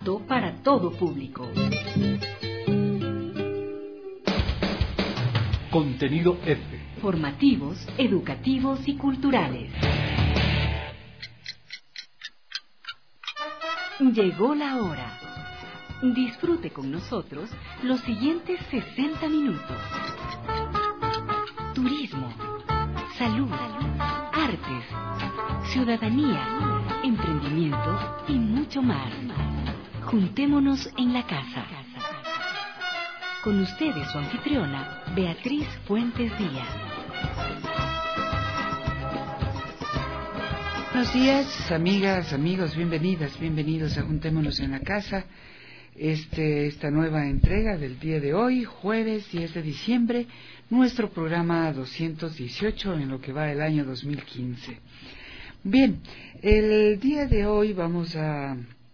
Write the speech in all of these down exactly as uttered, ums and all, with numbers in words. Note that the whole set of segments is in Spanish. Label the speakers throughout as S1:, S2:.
S1: apto para todo público.
S2: Contenido F.
S1: Formativos, educativos y culturales. Llegó la hora. Disfrute con nosotros los siguientes sesenta minutos. Turismo, salud, artes, ciudadanía, emprendimiento y mucho más. Juntémonos en la casa. Con ustedes su anfitriona, Beatriz Fuentes Díaz.
S3: Buenos días, amigas, amigos, bienvenidas, bienvenidos a Juntémonos en la Casa. Este, esta nueva entrega del día de hoy, jueves diez de diciembre, nuestro programa doscientos dieciocho en lo que va el año dos mil quince. Bien, el día de hoy vamos a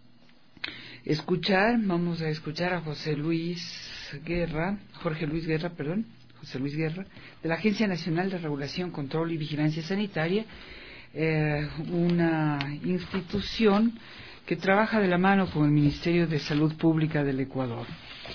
S3: escuchar, vamos a escuchar a José Luis Guerra, Jorge Luis Guerra, perdón, José Luis Guerra, de la Agencia Nacional de Regulación, Control y Vigilancia Sanitaria, eh, una institución que trabaja de la mano con el Ministerio de Salud Pública del Ecuador.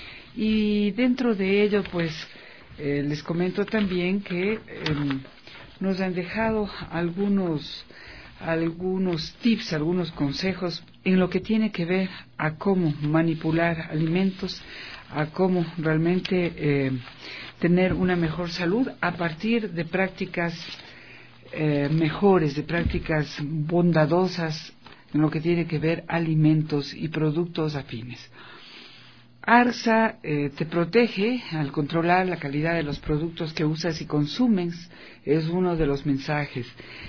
S3: Y dentro de ello, pues, eh, les comento también que eh, nos han dejado algunos, algunos tips, algunos consejos en lo que tiene que ver a cómo manipular alimentos, a cómo realmente eh, tener una mejor salud a partir de prácticas eh, mejores, de prácticas bondadosas en lo que tiene que ver alimentos y productos afines. ARSA eh, te protege al controlar la calidad de los productos que usas y consumes, es uno de los mensajes.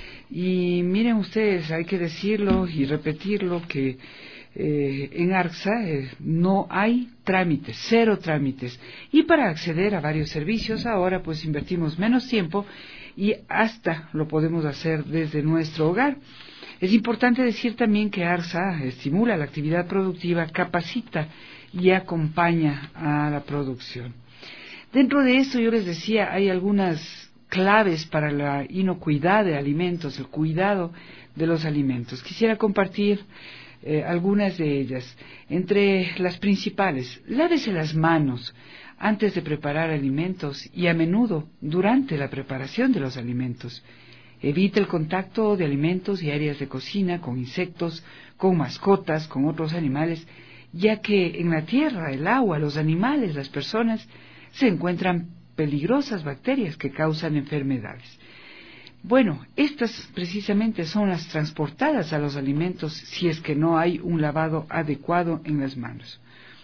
S3: Y miren ustedes, hay que decirlo y repetirlo que eh, en ARSA eh, no hay trámites, cero trámites. Y para acceder a varios servicios ahora pues invertimos menos tiempo y hasta lo podemos hacer desde nuestro hogar. Es importante decir también que ARSA estimula la actividad productiva, capacita y acompaña a la producción. Dentro de esto, yo les decía, hay algunas claves para la inocuidad de alimentos, el cuidado de los alimentos. Quisiera compartir eh, algunas de ellas. Entre las principales, lávese las manos antes de preparar alimentos y a menudo durante la preparación de los alimentos. Evite el contacto de alimentos y áreas de cocina con insectos, con mascotas, con otros animales, ya que en la tierra, el agua, los animales, las personas, se encuentran peligrosas bacterias que causan enfermedades. Bueno, estas precisamente son las transportadas a los alimentos si es que no hay un lavado adecuado en las manos.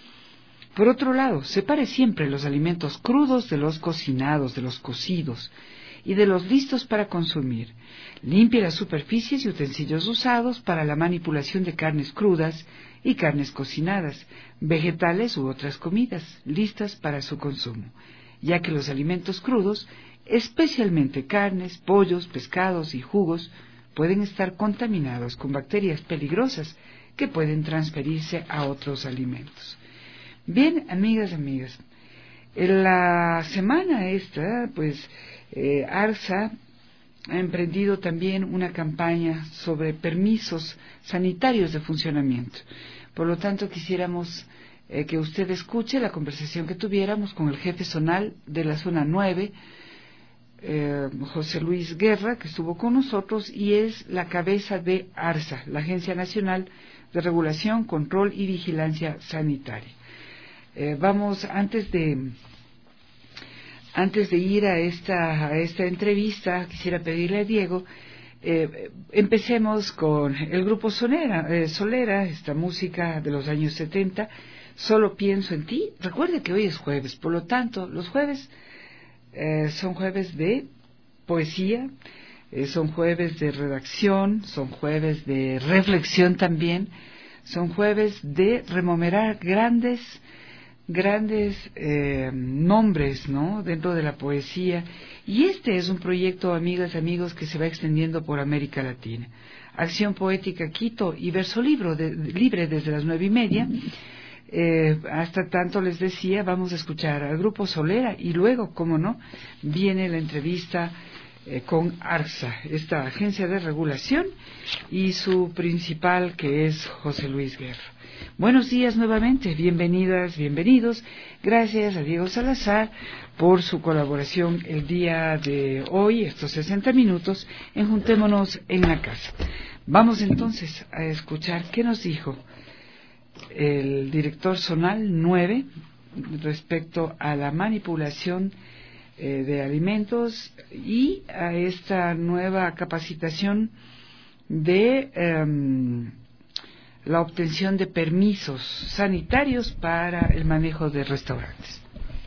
S3: Por otro lado, separe siempre los alimentos crudos de los cocinados, de los cocidos y de los listos para consumir. Limpie las superficies y utensilios usados para la manipulación de carnes crudas y carnes cocinadas, vegetales u otras comidas listas para su consumo, ya que los alimentos crudos, especialmente carnes, pollos, pescados y jugos, pueden estar contaminados con bacterias peligrosas que pueden transferirse a otros alimentos. Bien, amigas, amigas, en la semana esta, pues, eh, ARSA ha emprendido también una campaña sobre permisos sanitarios de funcionamiento. Por lo tanto, quisiéramos eh, que usted escuche la conversación que tuviéramos con el jefe zonal de la zona nueve, eh, José Luis Guerra, que estuvo con nosotros y es la cabeza de ARSA, la Agencia Nacional de Regulación, Control y Vigilancia Sanitaria. Eh, vamos, antes de... Antes de ir a esta, a esta entrevista, quisiera pedirle a Diego, eh, empecemos con el grupo Solera, eh, Solera, esta música de los años setenta, Solo pienso en ti. Recuerde que hoy es jueves, por lo tanto, los jueves eh, son jueves de poesía, eh, son jueves de redacción, son jueves de reflexión también, son jueves de rememorar grandes grandes eh, nombres, ¿no?, dentro de la poesía, y este es un proyecto, amigas y amigos, que se va extendiendo por América Latina. Acción Poética Quito y Verso Libro de, de, Libre desde las nueve y media. Eh, hasta tanto les decía, vamos a escuchar al grupo Solera y luego, cómo no, viene la entrevista eh, con ARSA, esta agencia de regulación, y su principal, que es José Luis Guerra. Buenos días nuevamente, bienvenidas, bienvenidos. Gracias a Diego Salazar por su colaboración el día de hoy, estos sesenta minutos, en Juntémonos en la Casa. Vamos entonces a escuchar qué nos dijo el director zonal nueve respecto a la manipulación eh, de alimentos y a esta nueva capacitación de eh, la obtención de permisos sanitarios para el manejo de restaurantes.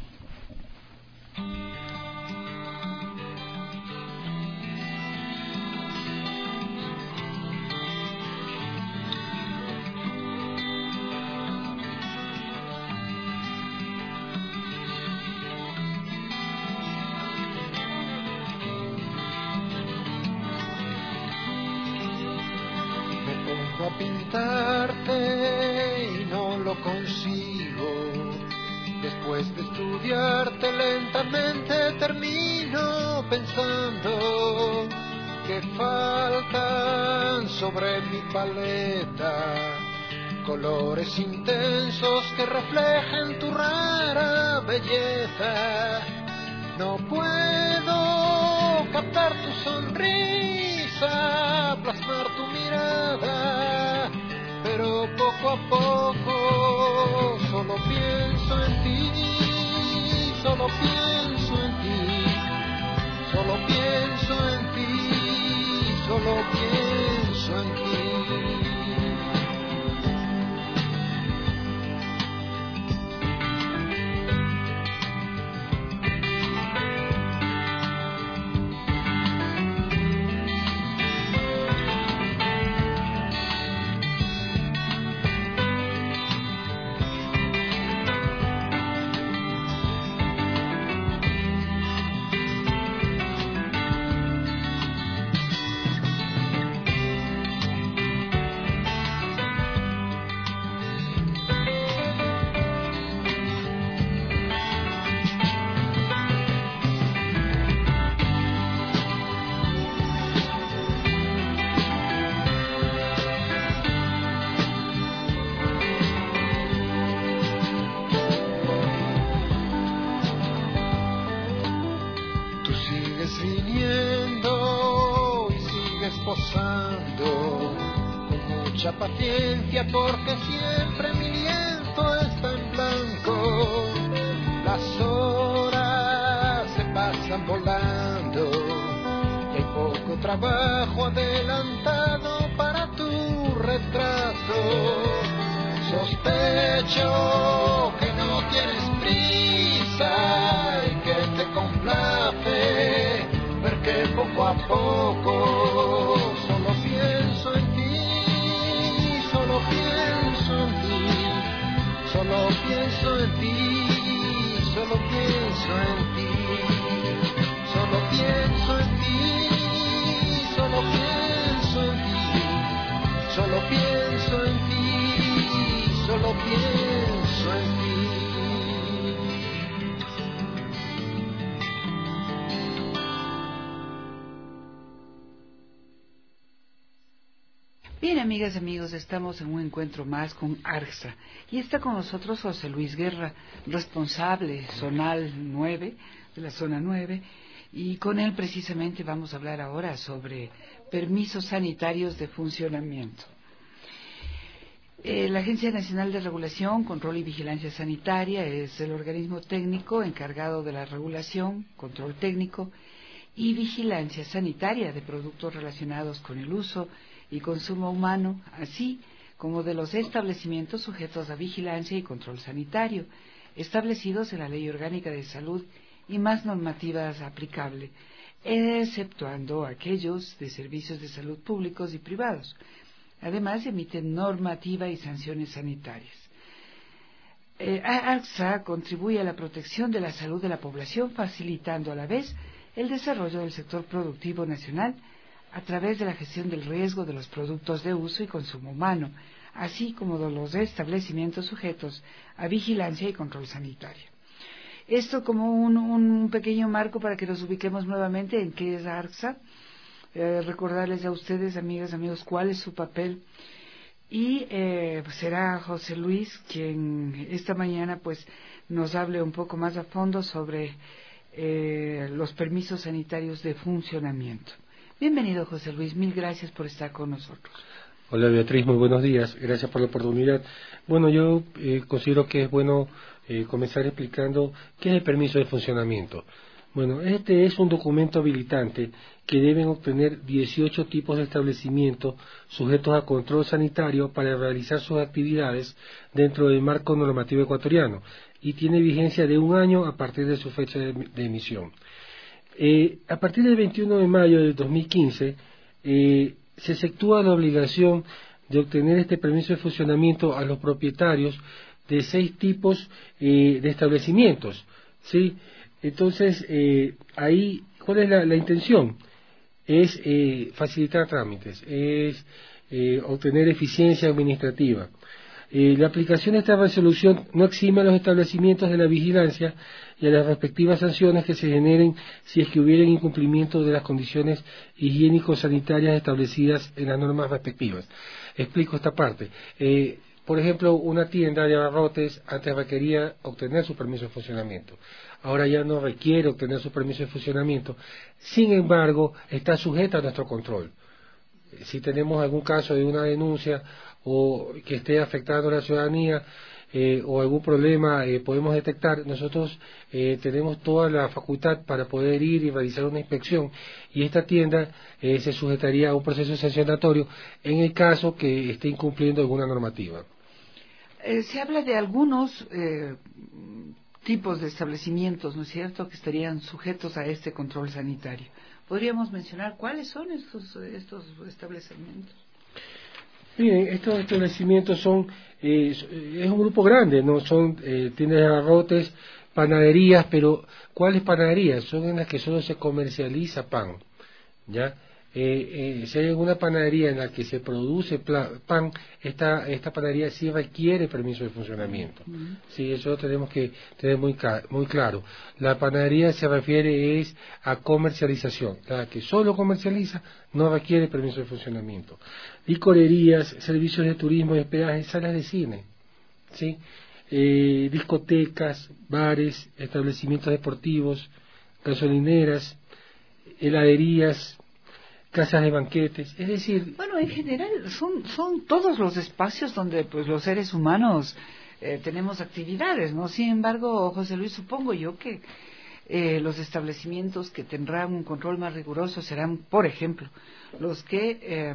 S2: A pintarte y no lo consigo. Después de estudiarte lentamente termino pensando que faltan sobre mi paleta colores intensos que reflejen tu rara belleza. No puedo captar tu sonrisa, plasmar tu mirada, pero poco a poco solo pienso en ti, solo pienso en ti, solo pienso en ti, solo pienso en ti. Paciencia porque siempre mi lienzo está en blanco, las horas se pasan volando y hay poco trabajo adelantado para tu retrato. Sospecho que no tienes prisa y que te complace ver que poco a poco solo pienso en ti. Solo pienso en ti, solo pienso en ti, solo pienso en ti, solo pienso en ti, solo pienso en ti, solo pienso en ti, solo pienso en ti.
S3: Bien, amigas y amigos, estamos en un encuentro más con ARCSA y está con nosotros José Luis Guerra, responsable zonal nueve, de la zona nueve, y con él precisamente vamos a hablar ahora sobre permisos sanitarios de funcionamiento. Eh, la Agencia Nacional de Regulación, Control y Vigilancia Sanitaria es el organismo técnico encargado de la regulación, control técnico y vigilancia sanitaria de productos relacionados con el uso y consumo humano, así como de los establecimientos sujetos a vigilancia y control sanitario, establecidos en la Ley Orgánica de Salud y más normativas aplicables, exceptuando aquellos de servicios de salud públicos y privados. Además, emiten normativa y sanciones sanitarias. Eh, ARCSA contribuye a la protección de la salud de la población, facilitando a la vez el desarrollo del sector productivo nacional a través de la gestión del riesgo de los productos de uso y consumo humano, así como de los establecimientos sujetos a vigilancia y control sanitario. Esto como un, un pequeño marco para que nos ubiquemos nuevamente en qué es ARCSA, eh, recordarles a ustedes, amigas, amigos, cuál es su papel y eh, será José Luis quien esta mañana pues nos hable un poco más a fondo sobre eh, los permisos sanitarios de funcionamiento. Bienvenido, José Luis, mil gracias por estar con nosotros.
S4: Hola Beatriz, muy buenos días, gracias por la oportunidad. Bueno, yo eh, considero que es bueno eh, comenzar explicando qué es el permiso de funcionamiento. Bueno, este es un documento habilitante que deben obtener dieciocho tipos de establecimientos sujetos a control sanitario para realizar sus actividades dentro del marco normativo ecuatoriano y tiene vigencia de un año a partir de su fecha de, de emisión. Eh, a partir del veintiuno de mayo de dos mil quince, eh, se efectúa la obligación de obtener este permiso de funcionamiento a los propietarios de seis tipos eh, de establecimientos, ¿sí? Entonces, eh, ahí, ¿cuál es la, la intención? Es eh, facilitar trámites, es eh, obtener eficiencia administrativa. Eh, la aplicación de esta resolución no exime a los establecimientos de la vigilancia y a las respectivas sanciones que se generen si es que hubiera incumplimiento de las condiciones higiénico-sanitarias establecidas en las normas respectivas. Explico esta parte. Eh, por ejemplo, una tienda de abarrotes antes requería obtener su permiso de funcionamiento. Ahora ya no requiere obtener su permiso de funcionamiento. Sin embargo, está sujeta a nuestro control. Si tenemos algún caso de una denuncia o que esté afectando a la ciudadanía eh, o algún problema eh, podemos detectar, nosotros eh, tenemos toda la facultad para poder ir y realizar una inspección y esta tienda eh, se sujetaría a un proceso sancionatorio en el caso que esté incumpliendo alguna normativa.
S3: Eh, se habla de algunos eh, tipos de establecimientos, ¿no es cierto?, que estarían sujetos a este control sanitario. ¿Podríamos mencionar cuáles son estos, estos establecimientos?
S4: Miren, estos establecimientos son, eh, es un grupo grande, no son eh, tiendas de abarrotes, panaderías, pero ¿cuáles panaderías? Son en las que solo se comercializa pan, ¿ya? Eh, eh, si hay alguna panadería en la que se produce pan, esta, esta panadería sí requiere permiso de funcionamiento. Uh-huh. Sí, eso lo tenemos que tener muy, muy claro. La panadería se refiere es a comercialización. La que solo comercializa no requiere permiso de funcionamiento. Licorerías, servicios de turismo y hospedaje, salas de cine, ¿sí? Eh, discotecas, bares, establecimientos deportivos, gasolineras, heladerías, casas de banquetes, es decir...
S3: Bueno, en general son son todos los espacios donde pues los seres humanos eh, tenemos actividades, ¿no? Sin embargo, José Luis, supongo yo que eh, los establecimientos que tendrán un control más riguroso serán, por ejemplo, los que eh,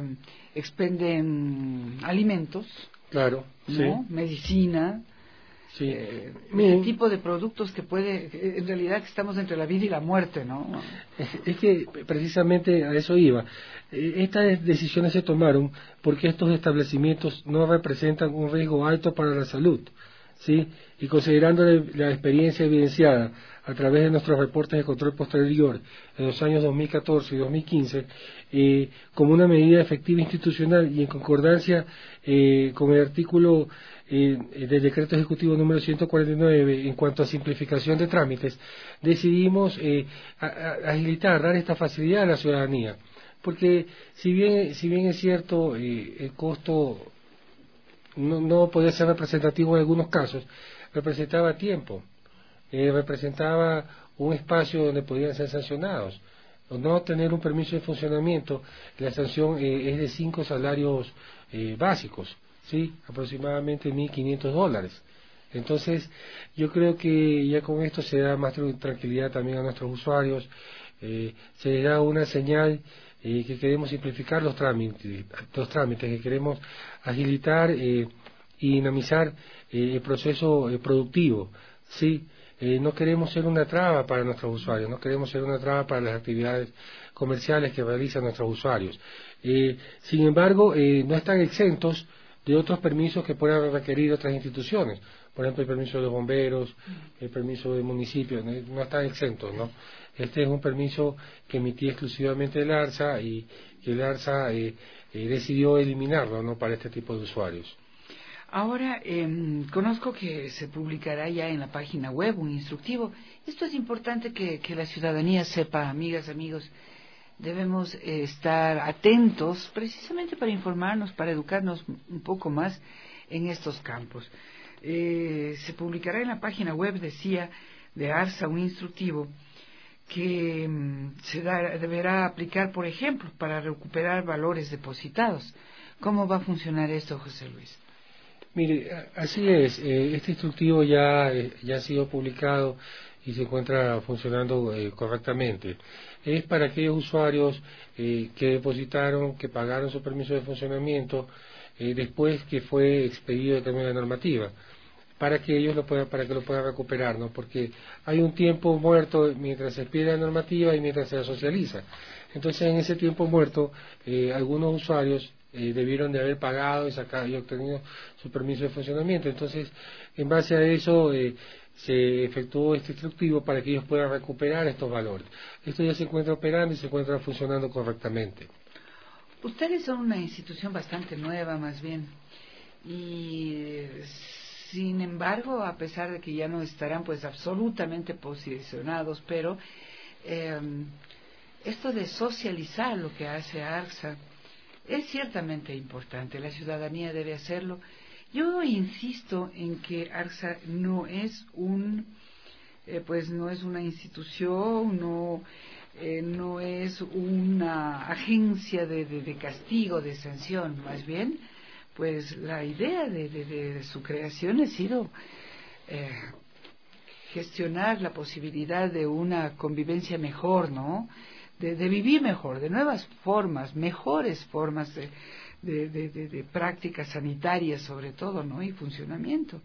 S3: expenden alimentos,
S4: claro,
S3: ¿no?
S4: Sí.
S3: Medicina...
S4: Sí.
S3: Eh, ese tipo de productos que puede, en realidad que estamos entre la vida y la muerte, ¿no?
S4: Es, es que precisamente a eso iba. Estas decisiones se tomaron porque estos establecimientos no representan un riesgo alto para la salud, ¿sí? Y considerando la experiencia evidenciada a través de nuestros reportes de control posterior en los años dos mil catorce y dos mil quince, eh, como una medida efectiva institucional y en concordancia eh, con el artículo eh, del decreto ejecutivo número ciento cuarenta y nueve en cuanto a simplificación de trámites, decidimos eh, a, a, agilitar, dar esta facilidad a la ciudadanía, porque si bien, si bien es cierto eh, el costo no, no podía ser representativo en algunos casos, representaba tiempo, eh, representaba un espacio donde podían ser sancionados. O no tener un permiso de funcionamiento, la sanción eh, es de cinco salarios eh, básicos, ¿sí? Aproximadamente mil quinientos dólares. Entonces, yo creo que ya con esto se da más tranquilidad también a nuestros usuarios, eh, se les da una señal eh, que queremos simplificar los trámites, los trámites que queremos agilitar eh, y dinamizar eh, el proceso eh, productivo, ¿sí? Eh, no queremos ser una traba para nuestros usuarios, no queremos ser una traba para las actividades comerciales que realizan nuestros usuarios. Eh, sin embargo, eh, no están exentos de otros permisos que puedan requerir otras instituciones. Por ejemplo, el permiso de los bomberos, el permiso del municipio, no, no están exentos, ¿no? Este es un permiso que emitía exclusivamente el ARSA y que el ARSA eh, eh, decidió eliminarlo, ¿no?, para este tipo de usuarios.
S3: Ahora, eh, conozco que se publicará ya en la página web un instructivo. Esto es importante que, que la ciudadanía sepa, amigas, amigos. debemos eh, estar atentos precisamente para informarnos, para educarnos un poco más en estos campos. Eh, se publicará en la página web, decía, de ARSA un instructivo que mm, se da, deberá aplicar, por ejemplo, para recuperar valores depositados. ¿Cómo va a funcionar esto, José Luis?
S4: Mire, así es. Eh, este instructivo ya, eh, ya ha sido publicado y se encuentra funcionando eh, correctamente. Es para aquellos usuarios eh, que depositaron, que pagaron su permiso de funcionamiento eh, después que fue expedido el cambio de la normativa, para que ellos lo puedan, para que lo puedan recuperar, ¿no? Porque hay un tiempo muerto mientras se expide la normativa y mientras se la socializa. Entonces, en ese tiempo muerto, eh, algunos usuarios eh, debieron de haber pagado y sacado y obtenido su permiso de funcionamiento. Entonces, en base a eso, eh, se efectuó este instructivo para que ellos puedan recuperar estos valores. Esto ya se encuentra operando y se encuentra funcionando correctamente.
S3: Ustedes son una institución bastante nueva, más bien, y sin embargo, a pesar de que ya no estarán pues absolutamente posicionados, pero eh, esto de socializar lo que hace ARSA es ciertamente importante. La ciudadanía debe hacerlo. Yo insisto en que ARSA no es un, eh, pues no es una institución, no, eh, no es una agencia de, de, de castigo, de sanción, más bien. Pues la idea de, de, de su creación ha sido eh, gestionar la posibilidad de una convivencia mejor, ¿no? De, de vivir mejor, de nuevas formas, mejores formas de, de, de, de, de prácticas sanitarias sobre todo, ¿no? Y funcionamiento.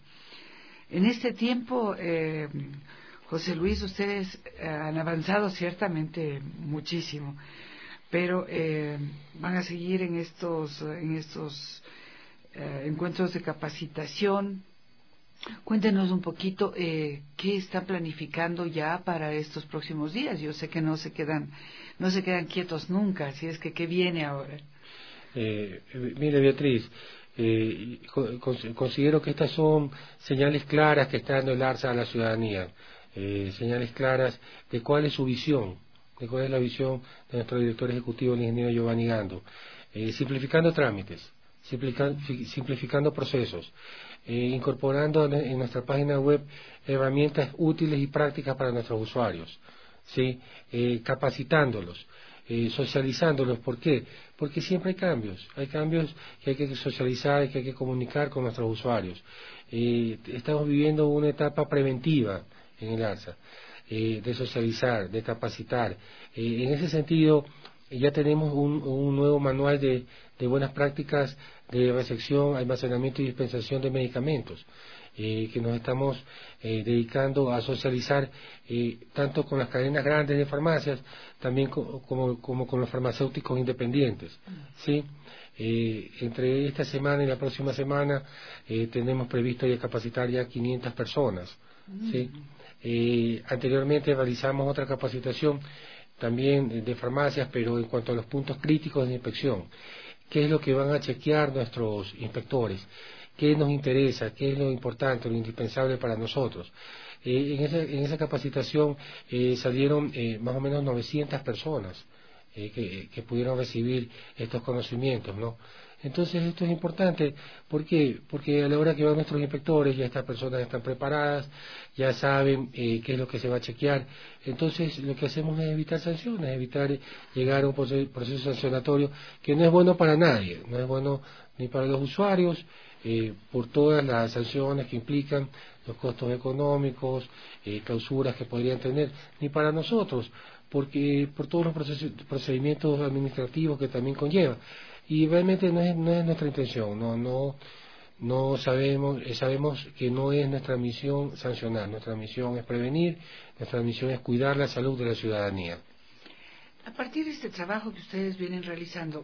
S3: En este tiempo, eh, José Luis, ustedes eh, han avanzado ciertamente muchísimo, pero eh, van a seguir en estos, en estos Eh, encuentros de capacitación. Cuéntenos un poquito eh, qué están planificando ya para estos próximos días. Yo sé que no se quedan, no se quedan quietos nunca, así es que ¿qué viene ahora?
S4: Eh, mire, Beatriz, eh, considero que estas son señales claras que está dando el ARSA a la ciudadanía, eh, señales claras de cuál es su visión, de cuál es la visión de nuestro director ejecutivo, el ingeniero Giovanni Gando, eh, simplificando trámites, simplificando procesos, eh, incorporando en nuestra página web herramientas útiles y prácticas para nuestros usuarios, ¿sí? eh, capacitándolos, eh, socializándolos. ¿Por qué? Porque siempre hay cambios, hay cambios que hay que socializar, que hay que comunicar con nuestros usuarios. Eh, estamos viviendo una etapa preventiva en el ARSA, eh, de socializar, de capacitar. Eh, en ese sentido, ya tenemos un, un nuevo manual de, de buenas prácticas de recepción, almacenamiento y dispensación de medicamentos, eh, que nos estamos eh, dedicando a socializar eh, tanto con las cadenas grandes de farmacias, también co como, como con los farmacéuticos independientes, ¿sí? Eh, entre esta semana y la próxima semana eh, tenemos previsto ya capacitar ya quinientas personas, ¿sí? Eh, anteriormente realizamos otra capacitación también de farmacias, pero en cuanto a los puntos críticos de inspección, qué es lo que van a chequear nuestros inspectores, qué nos interesa, qué es lo importante, lo indispensable para nosotros. Eh, en, esa, en esa capacitación eh, salieron eh, más o menos novecientas personas eh, que, que pudieron recibir estos conocimientos, ¿no? Entonces esto es importante, ¿por qué? Porque a la hora que van nuestros inspectores ya estas personas están preparadas, ya saben eh, qué es lo que se va a chequear. Entonces lo que hacemos es evitar sanciones, evitar llegar a un proceso sancionatorio que no es bueno para nadie, no es bueno ni para los usuarios, eh, por todas las sanciones que implican, los costos económicos, eh, clausuras que podrían tener, ni para nosotros, porque por todos los procesos, procedimientos administrativos que también conlleva. Y realmente no es, no es nuestra intención, no, no, no sabemos, eh, sabemos que no es nuestra misión sancionar, nuestra misión es prevenir, nuestra misión es cuidar la salud de la ciudadanía.
S3: A partir de este trabajo que ustedes vienen realizando,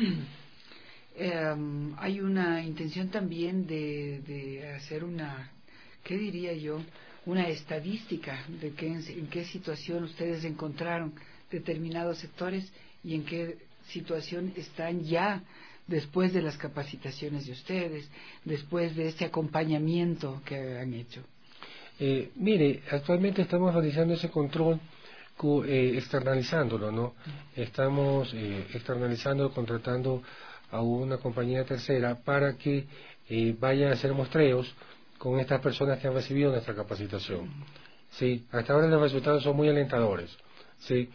S3: eh, hay una intención también de, de hacer una, ¿qué diría yo?, una estadística de qué, en qué situación ustedes encontraron determinados sectores y en qué situación están ya después de las capacitaciones de ustedes, después de este acompañamiento que han hecho.
S4: Eh, mire, actualmente estamos realizando ese control co, eh, externalizándolo, ¿no? Estamos eh, externalizando, contratando a una compañía tercera para que eh, vaya a hacer muestreos con estas personas que han recibido nuestra capacitación. Sí, hasta ahora los resultados son muy alentadores. Sí,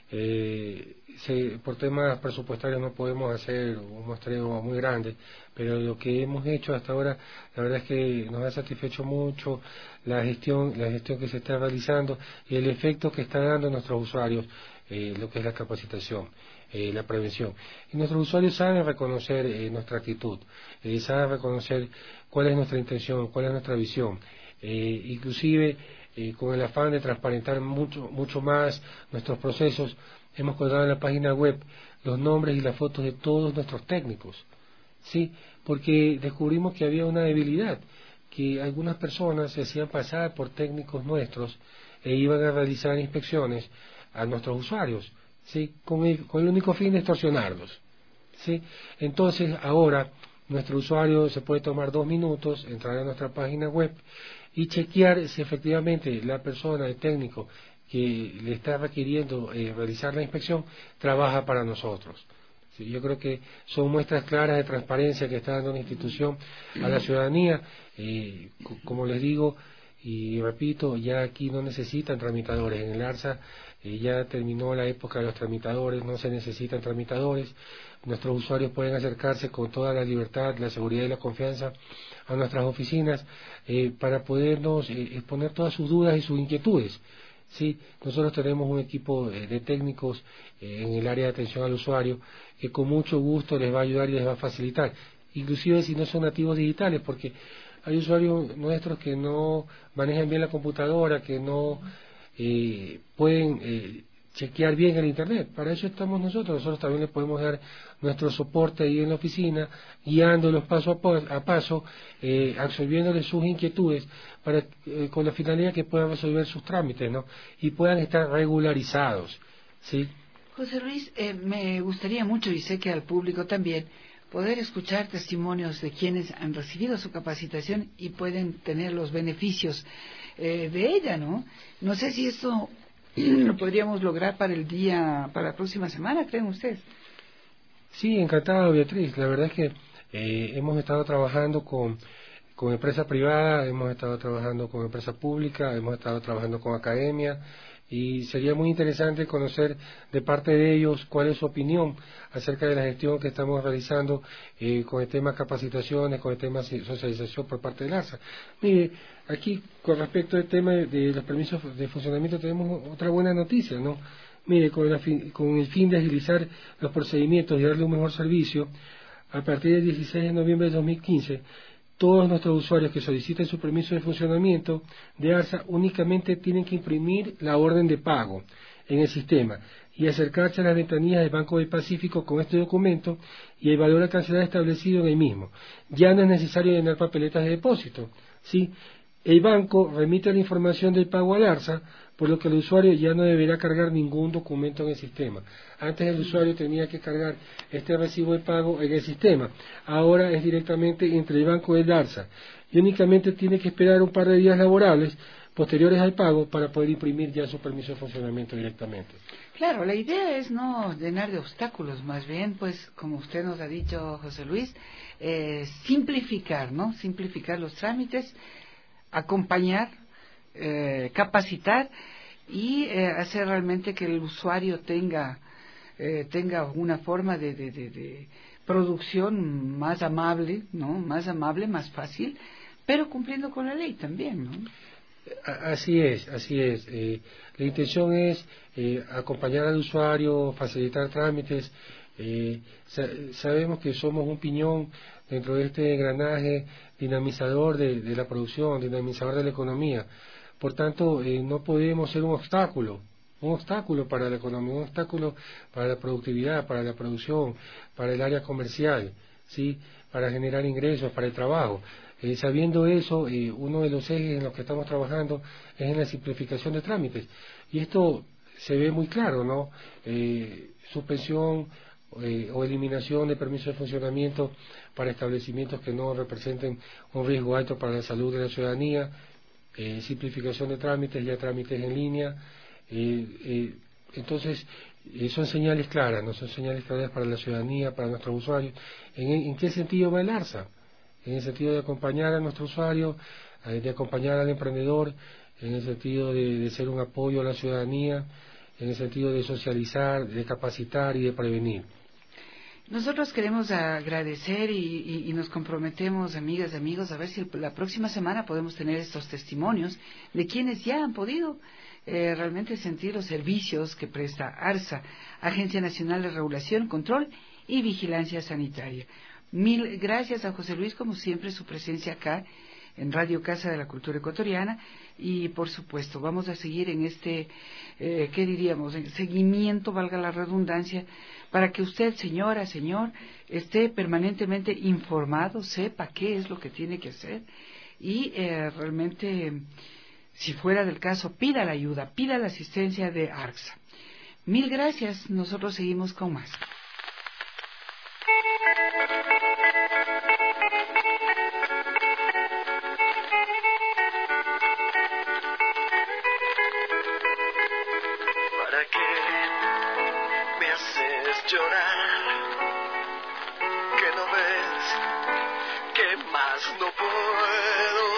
S4: eh, se, por temas presupuestarios no podemos hacer un muestreo muy grande, pero lo que hemos hecho hasta ahora, la verdad es que nos ha satisfecho mucho la gestión, la gestión que se está realizando y el efecto que está dando a nuestros usuarios, eh, lo que es la capacitación. Eh, la prevención. Y nuestros usuarios saben reconocer eh, nuestra actitud, eh, saben reconocer cuál es nuestra intención, cuál es nuestra visión, eh, inclusive eh, con el afán de transparentar mucho, mucho más nuestros procesos, hemos colgado en la página web los nombres y las fotos de todos nuestros técnicos, ¿sí? Porque descubrimos que había una debilidad, que algunas personas se hacían pasar por técnicos nuestros e iban a realizar inspecciones a nuestros usuarios, ¿sí? Con el, con el único fin de extorsionarlos, ¿sí? Entonces ahora nuestro usuario se puede tomar dos minutos, entrar a nuestra página web y chequear si efectivamente la persona, el técnico que le está requiriendo eh, realizar la inspección trabaja para nosotros. ¿Sí? Yo creo que son muestras claras de transparencia que está dando una institución a la ciudadanía. Eh, como les digo y repito, ya aquí no necesitan tramitadores. En el ARSA eh, ya terminó la época de los tramitadores, no se necesitan tramitadores. Nuestros usuarios pueden acercarse con toda la libertad, la seguridad y la confianza a nuestras oficinas eh, para podernos eh, exponer todas sus dudas y sus inquietudes. Sí, nosotros tenemos un equipo eh, de técnicos eh, en el área de atención al usuario que con mucho gusto les va a ayudar y les va a facilitar, inclusive si no son nativos digitales, porque hay usuarios nuestros que no manejan bien la computadora, que no eh, pueden eh, chequear bien el internet. Para eso estamos nosotros. Nosotros también les podemos dar nuestro soporte ahí en la oficina, guiándolos paso a, po a paso, eh, absolviéndoles sus inquietudes, para eh, con la finalidad que puedan resolver sus trámites, ¿no? Y puedan estar regularizados, ¿sí?
S3: José Luis, eh, me gustaría mucho, y sé que al público también, poder escuchar testimonios de quienes han recibido su capacitación y pueden tener los beneficios eh, de ella, ¿no? No sé si esto lo podríamos lograr para el día, para la próxima semana, ¿creen ustedes?
S4: Sí, encantado, Beatriz. La verdad es que eh, hemos estado trabajando con, con empresa privada, hemos estado trabajando con empresa pública, hemos estado trabajando con academia, y sería muy interesante conocer de parte de ellos cuál es su opinión acerca de la gestión que estamos realizando eh, con el tema capacitaciones, con el tema socialización por parte del ARSA. Mire, aquí con respecto al tema de, de los permisos de funcionamiento tenemos otra buena noticia, ¿no? Mire, con, la fin, con el fin de agilizar los procedimientos y darle un mejor servicio, a partir del dieciséis de noviembre de dos mil quince, todos nuestros usuarios que soliciten su permiso de funcionamiento de ARSA únicamente tienen que imprimir la orden de pago en el sistema y acercarse a las ventanillas del Banco del Pacífico con este documento y el valor a cancelar establecido en el mismo. Ya no es necesario llenar papeletas de depósito, ¿sí? El banco remite la información del pago al ARSA, por lo que el usuario ya no deberá cargar ningún documento en el sistema. Antes el usuario tenía que cargar este recibo de pago en el sistema. Ahora es directamente entre el banco y el ARSA. Y únicamente tiene que esperar un par de días laborables posteriores al pago para poder imprimir ya su permiso de funcionamiento directamente.
S3: Claro, la idea es no llenar de obstáculos, más bien, pues, como usted nos ha dicho, José Luis, eh, simplificar, ¿no? Simplificar los trámites, acompañar, eh, capacitar y eh, hacer realmente que el usuario tenga eh, tenga una forma de, de, de, de producción más amable, ¿no? Más amable, más fácil, pero cumpliendo con la ley también, ¿no?
S4: Así es, así es. Eh, la intención es eh, acompañar al usuario, facilitar trámites. Eh, sa sabemos que somos un piñón dentro de este engranaje dinamizador de, de la producción, dinamizador de la economía. Por tanto, eh, no podemos ser un obstáculo, un obstáculo para la economía, un obstáculo para la productividad, para la producción, para el área comercial, ¿sí? Para generar ingresos, para el trabajo. Eh, sabiendo eso, eh, uno de los ejes en los que estamos trabajando es en la simplificación de trámites. Y esto se ve muy claro, ¿no? Eh, suspensión eh, o eliminación de permisos de funcionamiento para establecimientos que no representen un riesgo alto para la salud de la ciudadanía, eh, simplificación de trámites, ya trámites en línea, Eh, eh, entonces, eh, son señales claras, no son señales claras para la ciudadanía, para nuestros usuarios. ¿En, en qué sentido va el ARSA? En el sentido de acompañar a nuestro usuario, eh, de acompañar al emprendedor, en el sentido de, de ser un apoyo a la ciudadanía, en el sentido de socializar, de capacitar y de prevenir.
S3: Nosotros queremos agradecer y, y, y nos comprometemos, amigas y amigos, a ver si la próxima semana podemos tener estos testimonios de quienes ya han podido eh, realmente sentir los servicios que presta ARSA, Agencia Nacional de Regulación, Control y Vigilancia Sanitaria. Mil gracias a José Luis, como siempre, su presencia acá en Radio Casa de la Cultura Ecuatoriana, y por supuesto vamos a seguir en este, eh, ¿qué diríamos?, en seguimiento, valga la redundancia, para que usted, señora, señor, esté permanentemente informado, sepa qué es lo que tiene que hacer y eh, realmente, si fuera del caso, pida la ayuda, pida la asistencia de ARSA. Mil gracias, nosotros seguimos con más.
S2: ¿Para qué me haces llorar? ¿Que no ves que más no puedo?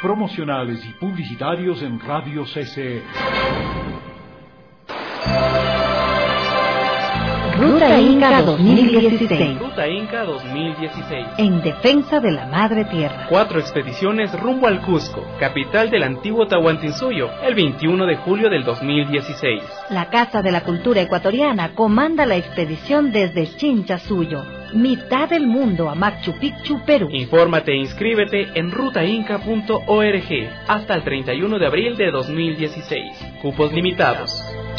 S5: promocionales y publicitarios en Radio C C E.
S1: Ruta Inca dos mil dieciséis.
S6: Ruta Inca dos mil dieciséis.
S1: En defensa de la Madre Tierra.
S6: Cuatro expediciones rumbo al Cusco, capital del antiguo Tahuantinsuyo, el veintiuno de julio del dos mil dieciséis.
S1: La Casa de la Cultura Ecuatoriana comanda la expedición desde Chinchasuyo, mitad del mundo, a Machu Picchu, Perú.
S6: Infórmate e inscríbete en ruta inca punto org hasta el treinta y uno de abril de dos mil dieciséis. Cupos limitados.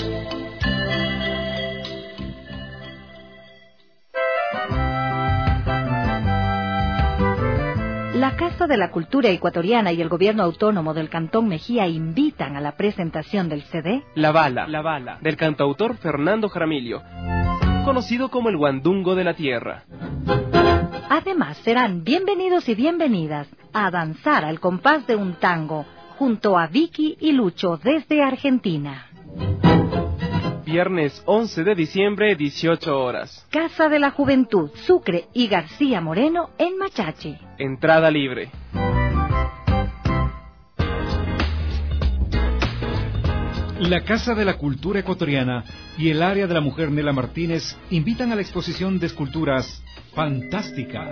S1: La Casa de la Cultura Ecuatoriana y el Gobierno Autónomo del Cantón Mejía invitan a la presentación del C D
S6: La Bala, La Bala, del cantautor Fernando Jaramillo, conocido como el Guandungo de la Tierra.
S1: Además, serán bienvenidos y bienvenidas a danzar al compás de un tango junto a Vicky y Lucho desde Argentina.
S6: Viernes once de diciembre, dieciocho horas.
S1: Casa de la Juventud, Sucre y García Moreno en Machachi.
S6: Entrada libre.
S7: La Casa de la Cultura Ecuatoriana y el Área de la Mujer Nela Martínez invitan a la exposición de esculturas Fantástica.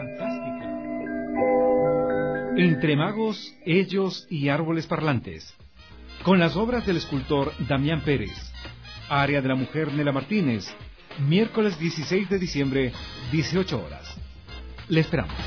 S7: Entre magos, ellos y árboles parlantes, con las obras del escultor Damián Pérez. Área de la Mujer Nela Martínez, miércoles dieciséis de diciembre, dieciocho horas. Le esperamos.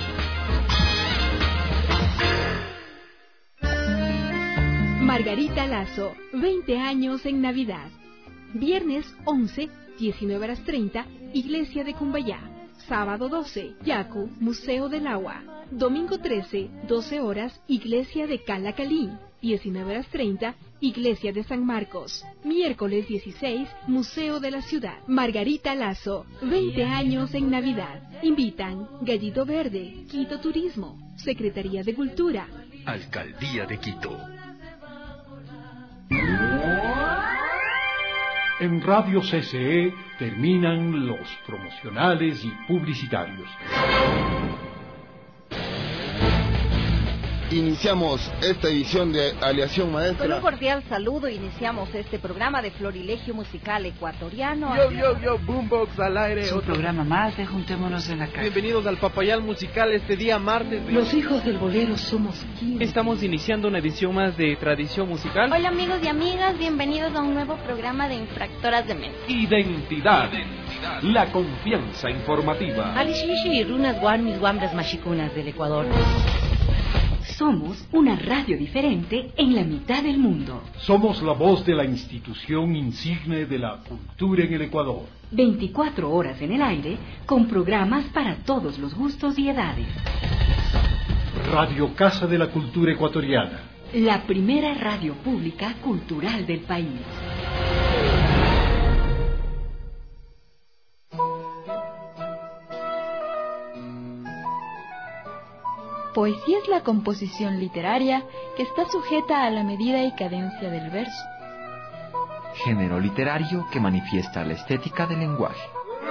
S8: Margarita Lazo, veinte años en Navidad. Viernes once, diecinueve horas treinta, Iglesia de Cumbayá. Sábado doce, Yacu, Museo del Agua. Domingo trece, doce horas, Iglesia de Calacalí. diecinueve horas treinta, Iglesia de San Marcos. Miércoles dieciséis, Museo de la Ciudad. Margarita Lazo, veinte años en Navidad. Invitan Gallito Verde, Quito Turismo, Secretaría de Cultura,
S2: Alcaldía de Quito.
S5: En Radio C C E terminan los promocionales y publicitarios.
S9: Iniciamos esta edición de Aleación Maestra.
S1: Con un cordial saludo iniciamos este programa de Florilegio Musical Ecuatoriano.
S10: Yo, yo, yo, Boombox al aire.
S3: Es un
S10: otro
S3: programa más de Juntémonos en la Calle.
S10: Bienvenidos al Papayal Musical este día martes.
S3: Los hijos del bolero somos quienes.
S6: Estamos iniciando una edición más de Tradición Musical.
S11: Hola amigos y amigas, bienvenidos a un nuevo programa de Infractoras de Mente.
S12: Identidad, la confianza informativa.
S1: Alishishi y runas guarmis guambras machicunas del Ecuador. Somos una radio diferente en la mitad del mundo.
S5: Somos la voz de la institución insigne de la cultura en el Ecuador.
S1: veinticuatro horas en el aire, con programas para todos los gustos y edades.
S5: Radio Casa de la Cultura Ecuatoriana.
S1: La primera radio pública cultural del país.
S13: Poesía es la composición literaria que está sujeta a la medida y cadencia del verso.
S14: Género literario que manifiesta la estética del lenguaje.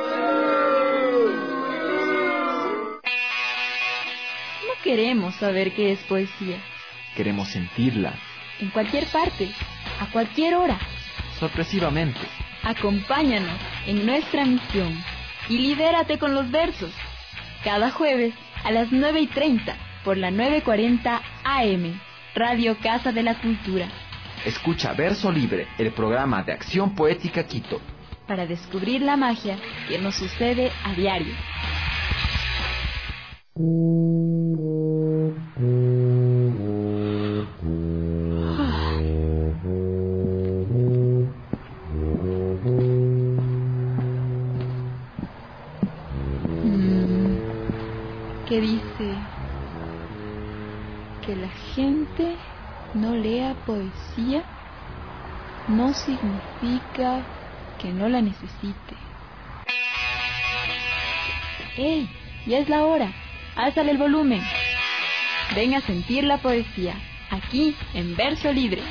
S13: No queremos saber qué es poesía.
S14: Queremos sentirla.
S13: En cualquier parte, a cualquier hora.
S14: Sorpresivamente.
S13: Acompáñanos en nuestra misión y libérate con los versos. Cada jueves a las nueve y treinta por la novecientos cuarenta A M, Radio Casa de la Cultura.
S14: Escucha Verso Libre, el programa de acción poética Quito.
S13: Para descubrir la magia que nos sucede a diario. Que dice que la gente no lea poesía no significa que no la necesite. ¡Ey! Ya es la hora. Álzale el volumen. Ven a sentir la poesía, aquí en Verso Libre.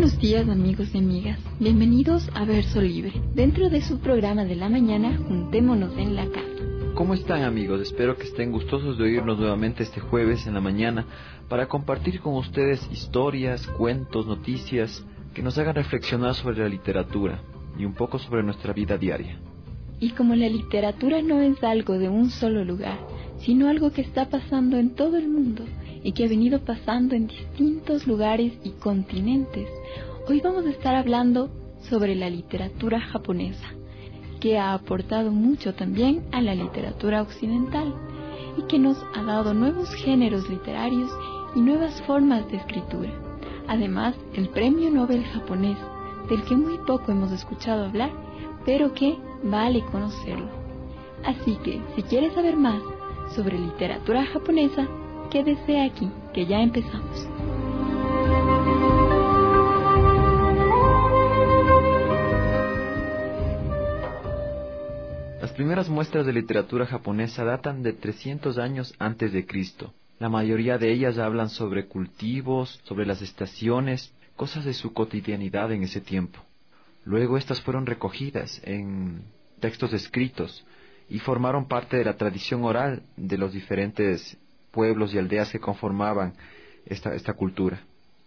S13: buenos días, amigos y amigas. Bienvenidos a Verso Libre. Dentro de su programa de la mañana, juntémonos en la casa.
S14: ¿Cómo están, amigos? Espero que estén gustosos de oírnos nuevamente este jueves en la mañana para compartir con ustedes historias, cuentos, noticias que nos hagan reflexionar sobre la literatura y un poco sobre nuestra vida diaria.
S13: Y como la literatura no es algo de un solo lugar, sino algo que está pasando en todo el mundo y que ha venido pasando en distintos lugares y continentes, hoy vamos a estar hablando sobre la literatura japonesa, que ha aportado mucho también a la literatura occidental y que nos ha dado nuevos géneros literarios y nuevas formas de escritura. Además, el Premio Nobel japonés, del que muy poco hemos escuchado hablar, pero que vale conocerlo. Así que, si quieres saber más sobre literatura japonesa, quédese aquí, que ya empezamos.
S14: Las primeras muestras de literatura japonesa datan de trescientos años antes de Cristo. La mayoría de ellas hablan sobre cultivos, sobre las estaciones, cosas de su cotidianidad en ese tiempo. Luego estas fueron recogidas en textos escritos y formaron parte de la tradición oral de los diferentes pueblos y aldeas que conformaban esta, esta cultura.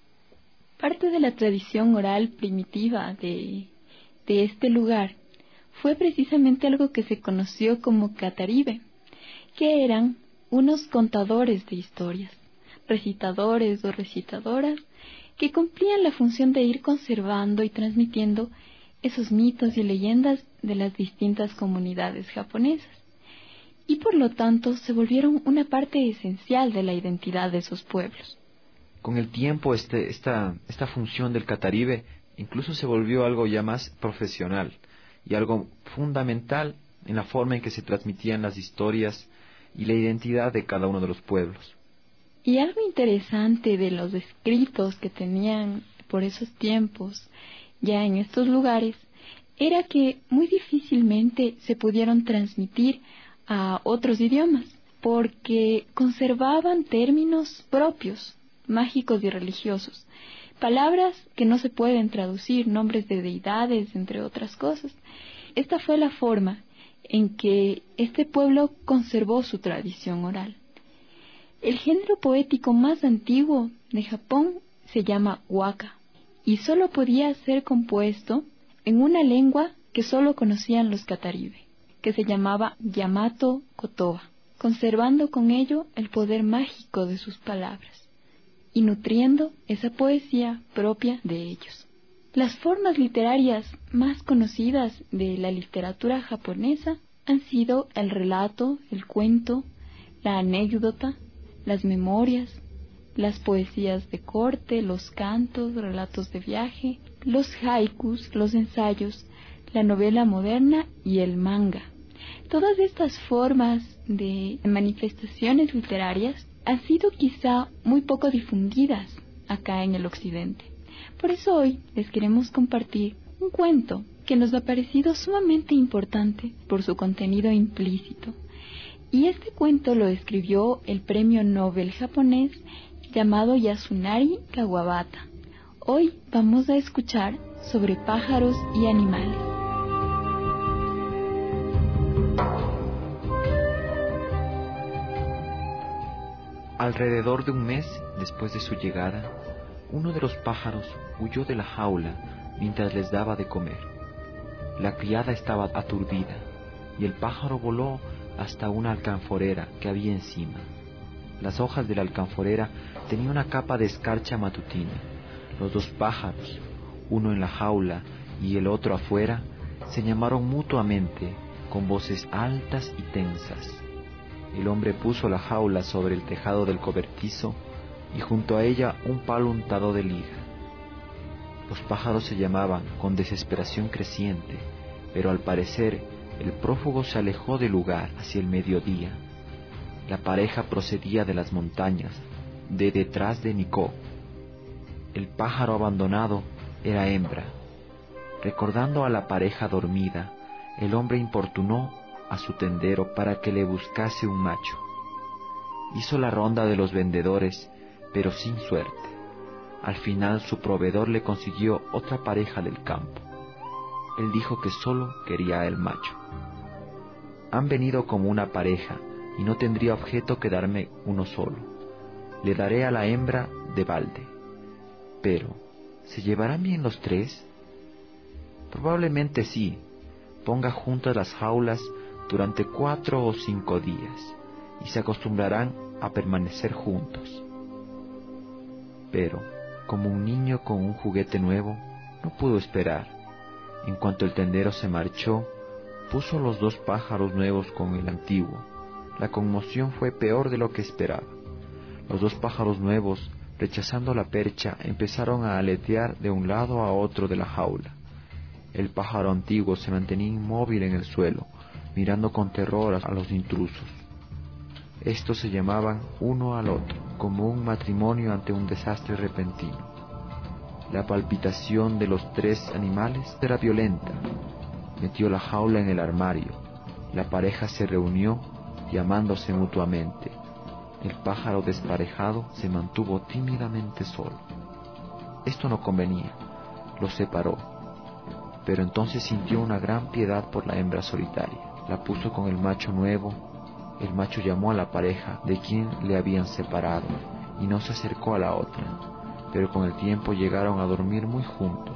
S13: Parte de la tradición oral primitiva de, de este lugar fue precisamente algo que se conoció como kataribe, que eran unos contadores de historias, recitadores o recitadoras, que cumplían la función de ir conservando y transmitiendo esos mitos y leyendas de las distintas comunidades japonesas, y por lo tanto se volvieron una parte esencial de la identidad de esos pueblos.
S14: Con el tiempo este, esta, esta función del kataribe incluso se volvió algo ya más profesional y algo fundamental en la forma en que se transmitían las historias y la identidad de cada uno de los pueblos.
S13: Y algo interesante de los escritos que tenían por esos tiempos, ya en estos lugares, era que muy difícilmente se pudieron transmitir a otros idiomas, porque conservaban términos propios, mágicos y religiosos, palabras que no se pueden traducir, nombres de deidades, entre otras cosas. Esta fue la forma en que este pueblo conservó su tradición oral. El género poético más antiguo de Japón se llama waka, y solo podía ser compuesto en una lengua que solo conocían los kataribe, que se llamaba Yamato Kotoba, conservando con ello el poder mágico de sus palabras y nutriendo esa poesía propia de ellos. Las formas literarias más conocidas de la literatura japonesa han sido el relato, el cuento, la anécdota, las memorias, las poesías de corte, los cantos, relatos de viaje, los haikus, los ensayos, la novela moderna y el manga. Todas estas formas de manifestaciones literarias han sido quizá muy poco difundidas acá en el occidente. Por eso hoy les queremos compartir un cuento que nos ha parecido sumamente importante por su contenido implícito. Y este cuento lo escribió el Premio Nobel japonés llamado Yasunari Kawabata. Hoy vamos a escuchar sobre pájaros y animales.
S14: Alrededor de un mes después de su llegada, uno de los pájaros huyó de la jaula mientras les daba de comer. La criada estaba aturdida y el pájaro voló hasta una alcanforera que había encima. Las hojas de la alcanforera tenían una capa de escarcha matutina. Los dos pájaros, uno en la jaula y el otro afuera, se llamaron mutuamente con voces altas y tensas. El hombre puso la jaula sobre el tejado del cobertizo y junto a ella un palo untado de liga. Los pájaros se llamaban con desesperación creciente, pero al parecer el prófugo se alejó del lugar hacia el mediodía. La pareja procedía de las montañas, de detrás de Nikko. El pájaro abandonado era hembra. Recordando a la pareja dormida, el hombre importunó a su tendero para que le buscase un macho. Hizo la ronda de los vendedores, pero sin suerte. Al final su proveedor le consiguió otra pareja del campo. Él dijo que solo quería el macho. Han venido como una pareja y no tendría objeto que darme uno solo. Le daré a la hembra de balde. Pero, ¿se llevarán bien los tres? Probablemente sí. Ponga juntas las jaulas durante cuatro o cinco días y se acostumbrarán a permanecer juntos. Pero, como un niño con un juguete nuevo, no pudo esperar. En cuanto el tendero se marchó, puso los dos pájaros nuevos con el antiguo. La conmoción fue peor de lo que esperaba. Los dos pájaros nuevos, rechazando la percha, empezaron a aletear de un lado a otro de la jaula. El pájaro antiguo se mantenía inmóvil en el suelo, mirando con terror a los intrusos. Estos se llamaban uno al otro, como un matrimonio ante un desastre repentino. La palpitación de los tres animales era violenta. Metió la jaula en el armario. La pareja se reunió, llamándose mutuamente. El pájaro desparejado se mantuvo tímidamente solo. Esto no convenía. Los separó. Pero entonces sintió una gran piedad por la hembra solitaria. La puso con el macho nuevo. El macho llamó a la pareja de quien le habían separado y no se acercó a la otra, pero con el tiempo llegaron a dormir muy juntos.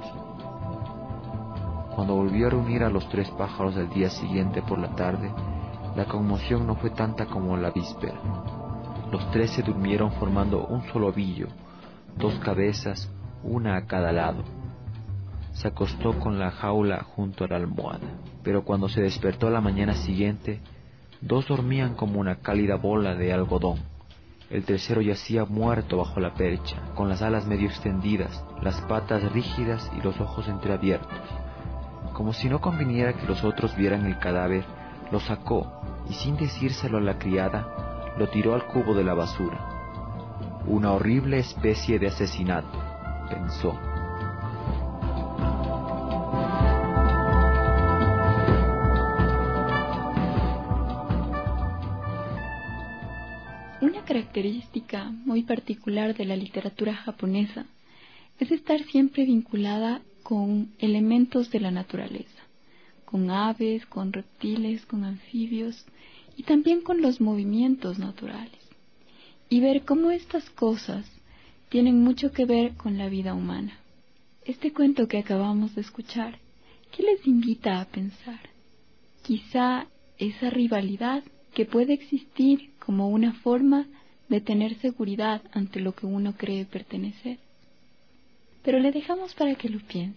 S14: Cuando volvió a reunir a los tres pájaros al día siguiente por la tarde, la conmoción no fue tanta como la víspera. Los tres se durmieron formando un solo ovillo, dos cabezas, una a cada lado. Se acostó con la jaula junto a la almohada, pero cuando se despertó a la mañana siguiente, dos dormían como una cálida bola de algodón. El tercero yacía muerto bajo la percha, con las alas medio extendidas, las patas rígidas y los ojos entreabiertos. Como si no conviniera que los otros vieran el cadáver, lo sacó y sin decírselo a la criada, lo tiró al cubo de la basura. Una horrible especie de asesinato, pensó.
S13: Una característica muy particular de la literatura japonesa es estar siempre vinculada con elementos de la naturaleza, con aves, con reptiles, con anfibios y también con los movimientos naturales, y ver cómo estas cosas tienen mucho que ver con la vida humana. Este cuento que acabamos de escuchar, ¿qué les invita a pensar? Quizá esa rivalidad que puede existir como una forma de tener seguridad ante lo que uno cree pertenecer. Pero le dejamos para que lo piense.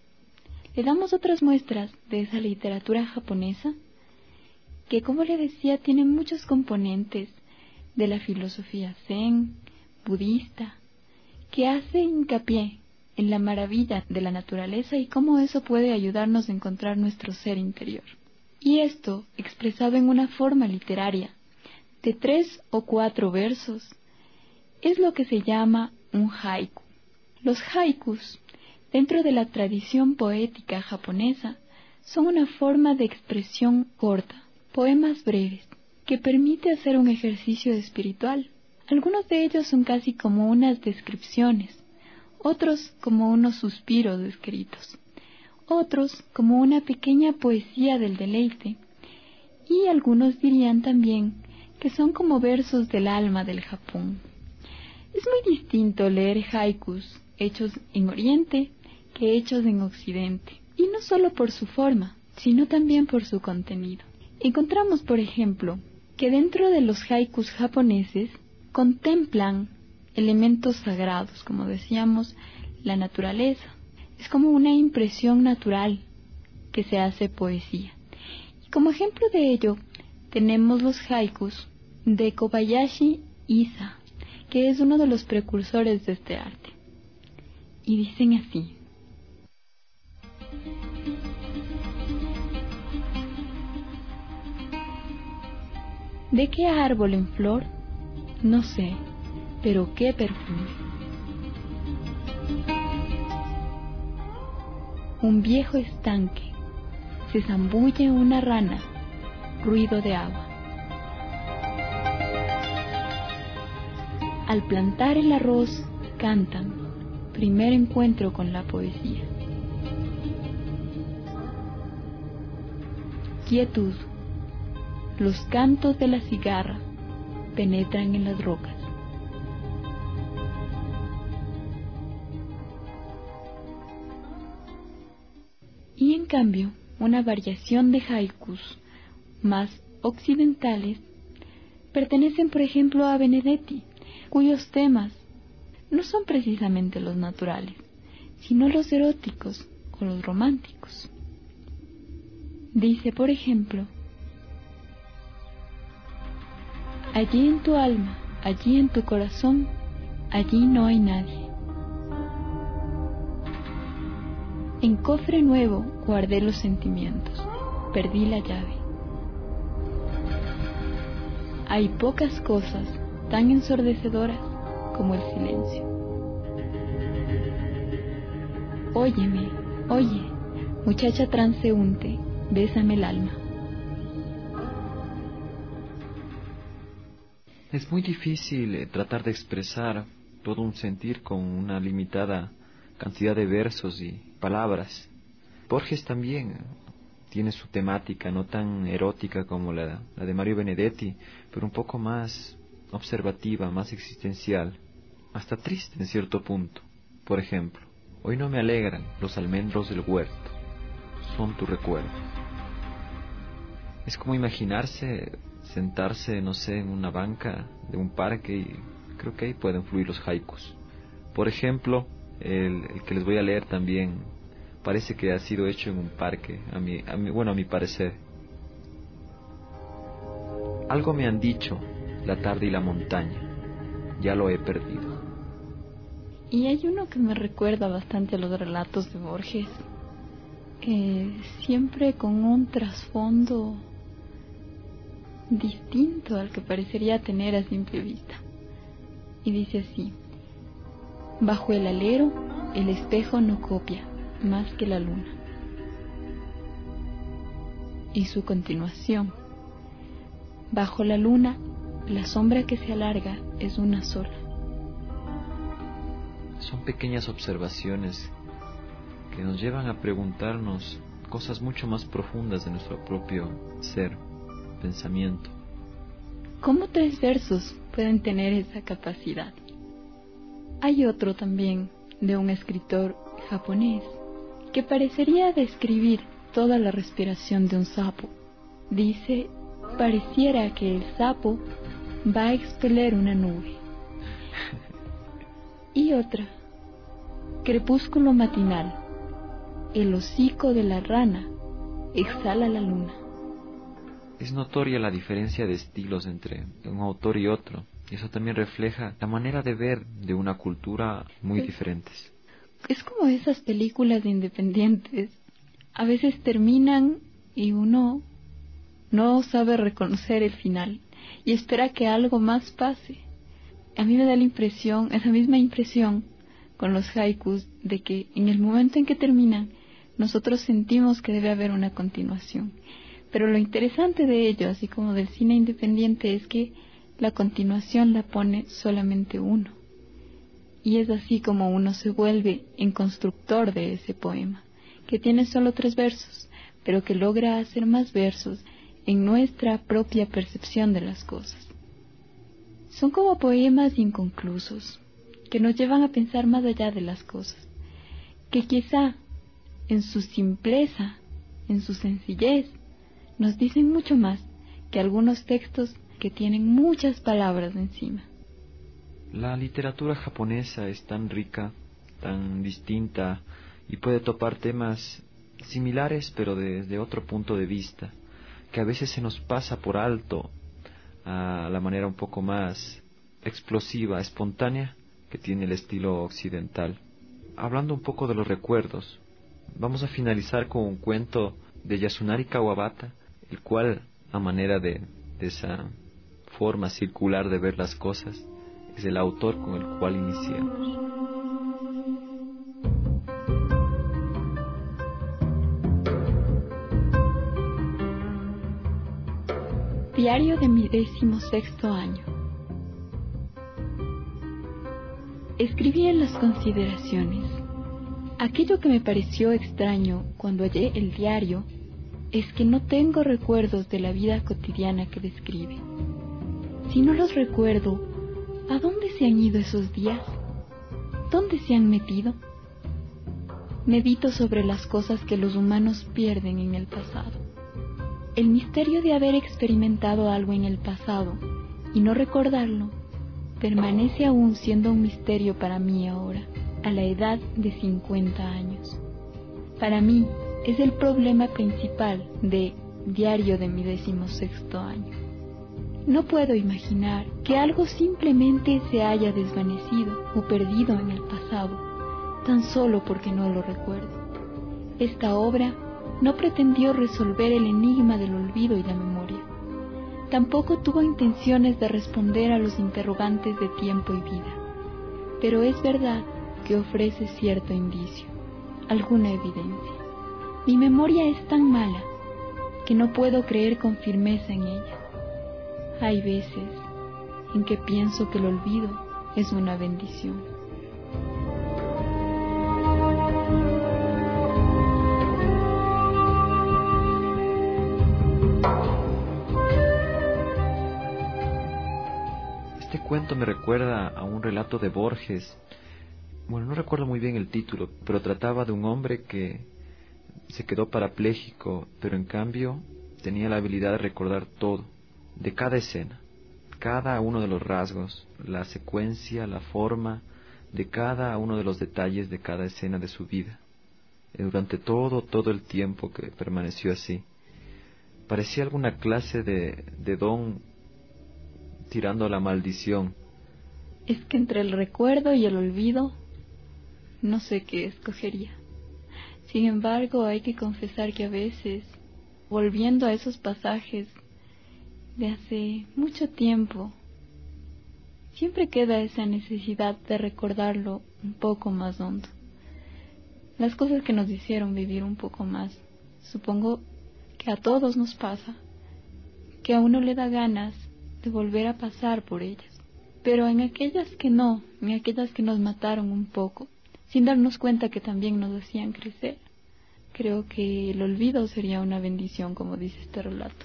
S13: Le damos otras muestras de esa literatura japonesa que, como le decía, tiene muchos componentes de la filosofía zen, budista, que hace hincapié en la maravilla de la naturaleza y cómo eso puede ayudarnos a encontrar nuestro ser interior. Y esto, expresado en una forma literaria de tres o cuatro versos, es lo que se llama un haiku. Los haikus, dentro de la tradición poética japonesa, son una forma de expresión corta, poemas breves, que permite hacer un ejercicio espiritual. Algunos de ellos son casi como unas descripciones, otros como unos suspiros escritos, otros como una pequeña poesía del deleite, y algunos dirían también que son como versos del alma del Japón. Es muy distinto leer haikus hechos en Oriente que hechos en Occidente, y no solo por su forma, sino también por su contenido. Encontramos, por ejemplo, que dentro de los haikus japoneses contemplan elementos sagrados, como decíamos, la naturaleza. Es como una impresión natural que se hace poesía. Y como ejemplo de ello, tenemos los haikus de Kobayashi Isa, que es uno de los precursores de este arte. Y dicen así: ¿de qué árbol en flor? No sé, pero qué perfume. Un viejo estanque, se zambulle una rana, ruido de agua. Al plantar el arroz, cantan, primer encuentro con la poesía. Quietud. Los cantos de la cigarra penetran en las rocas. Y en cambio, una variación de haikus más occidentales pertenecen, por ejemplo, a Benedetti, cuyos temas no son precisamente los naturales, sino los eróticos o los románticos. Dice, por ejemplo: allí en tu alma, allí en tu corazón, allí no hay nadie. En cofre nuevo guardé los sentimientos, perdí la llave. Hay pocas cosas tan ensordecedoras como el silencio. Óyeme, oye, muchacha transeúnte, bésame el alma.
S14: Es muy difícil tratar de expresar todo un sentir con una limitada cantidad de versos y palabras. Borges también tiene su temática, no tan erótica como la, la de Mario Benedetti, pero un poco más observativa, más existencial, hasta triste en cierto punto. Por ejemplo, hoy no me alegran los almendros del huerto, son tu recuerdo. Es como imaginarse sentarse, no sé, en una banca de un parque, y creo que ahí pueden fluir los haikus. Por ejemplo, el, el que les voy a leer también parece que ha sido hecho en un parque, a mi, a mi, bueno, a mi parecer. Algo me han dicho, la tarde y la montaña, ya lo he perdido.
S13: Y hay uno que me recuerda bastante a los relatos de Borges, eh, siempre con un trasfondo distinto al que parecería tener a simple vista. Y dice así: bajo el alero, el espejo no copia más que la luna. Y su continuación: bajo la luna, la sombra que se alarga es una sola.
S14: Son pequeñas observaciones que nos llevan a preguntarnos cosas mucho más profundas de nuestro propio ser, pensamiento.
S13: ¿Cómo tres versos pueden tener esa capacidad? Hay otro también de un escritor japonés que parecería describir toda la respiración de un sapo. Dice: pareciera que el sapo va a expeler una nube. Y otra: crepúsculo matinal, el hocico de la rana exhala la luna.
S14: Es notoria la diferencia de estilos entre un autor y otro, y eso también refleja la manera de ver de una cultura muy
S13: pues,
S14: diferentes.
S13: Es como esas películas independientes, a veces terminan y uno no sabe reconocer el final y espera que algo más pase. A mí me da la impresión, esa misma impresión con los haikus, de que en el momento en que terminan, nosotros sentimos que debe haber una continuación. Pero lo interesante de ello, así como del cine independiente, es que la continuación la pone solamente uno. Y es así como uno se vuelve en constructor de ese poema, que tiene solo tres versos, pero que logra hacer más versos en nuestra propia percepción de las cosas. Son como poemas inconclusos, que nos llevan a pensar más allá de las cosas, que quizá en su simpleza, en su sencillez, nos dicen mucho más que algunos textos que tienen muchas palabras encima.
S14: La literatura japonesa es tan rica, tan distinta, y puede topar temas similares pero desde otro punto de vista, que a veces se nos pasa por alto a la manera un poco más explosiva, espontánea, que tiene el estilo occidental. Hablando un poco de los recuerdos, vamos a finalizar con un cuento de Yasunari Kawabata, el cual, a manera de, de esa forma circular de ver las cosas, es el autor con el cual iniciamos.
S13: Diario de mi décimo sexto año. Escribí en las consideraciones: aquello que me pareció extraño cuando hallé el diario es que no tengo recuerdos de la vida cotidiana que describe. Si no los recuerdo, ¿a dónde se han ido esos días? ¿Dónde se han metido? Medito sobre las cosas que los humanos pierden en el pasado. El misterio de haber experimentado algo en el pasado y no recordarlo permanece aún siendo un misterio para mí ahora, a la edad de cincuenta años. Para mí es el problema principal de Diario de mi decimosexto año. No puedo imaginar que algo simplemente se haya desvanecido o perdido en el pasado, tan solo porque no lo recuerdo. Esta obra no pretendió resolver el enigma del olvido y la memoria. Tampoco tuvo intenciones de responder a los interrogantes de tiempo y vida. Pero es verdad que ofrece cierto indicio, alguna evidencia. Mi memoria es tan mala que no puedo creer con firmeza en ella. Hay veces en que pienso que el olvido es una bendición.
S14: Este cuento me recuerda a un relato de Borges. Bueno, no recuerdo muy bien el título, pero trataba de un hombre que se quedó parapléjico, pero en cambio tenía la habilidad de recordar todo, de cada escena, cada uno de los rasgos, la secuencia, la forma, de cada uno de los detalles de cada escena de su vida. Y durante todo, todo el tiempo que permaneció así, parecía alguna clase de, de don tirando a la maldición.
S13: Es que entre el recuerdo y el olvido, no sé qué escogería. Sin embargo, hay que confesar que a veces, volviendo a esos pasajes de hace mucho tiempo, siempre queda esa necesidad de recordarlo un poco más hondo. Las cosas que nos hicieron vivir un poco más. Supongo que a todos nos pasa, que a uno le da ganas de volver a pasar por ellas. Pero en aquellas que no, en aquellas que nos mataron un poco, sin darnos cuenta que también nos hacían crecer, creo que el olvido sería una bendición, como dice este relato.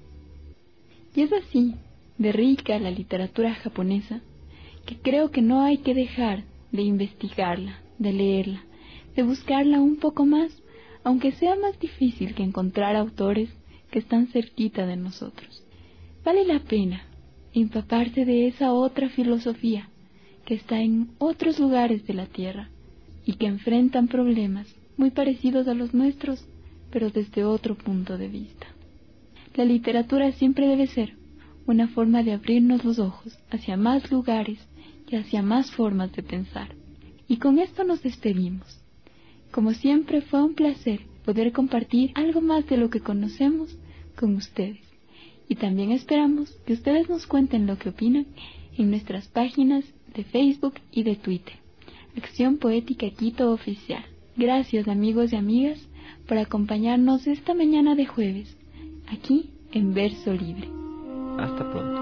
S13: Y es así de rica la literatura japonesa, que creo que no hay que dejar de investigarla, de leerla, de buscarla un poco más, aunque sea más difícil que encontrar autores que están cerquita de nosotros. Vale la pena empaparse de esa otra filosofía que está en otros lugares de la tierra y que enfrentan problemas muy parecidos a los nuestros, pero desde otro punto de vista. La literatura siempre debe ser una forma de abrirnos los ojos hacia más lugares y hacia más formas de pensar. Y con esto nos despedimos. Como siempre, fue un placer poder compartir algo más de lo que conocemos con ustedes. Y también esperamos que ustedes nos cuenten lo que opinan en nuestras páginas de Facebook y de Twitter. Acción Poética Quito Oficial. Gracias, amigos y amigas, por acompañarnos esta mañana de jueves, aquí en Verso Libre.
S14: Hasta pronto.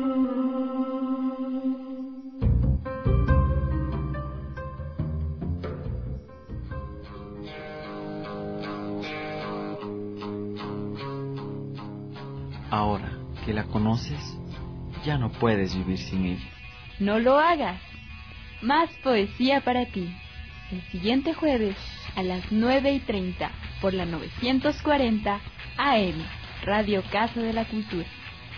S14: Ahora que la conoces, ya no puedes vivir sin ella.
S13: No lo hagas. Más poesía para ti. El siguiente jueves a las nueve y treinta por la novecientos cuarenta A M, Radio Casa de la Cultura.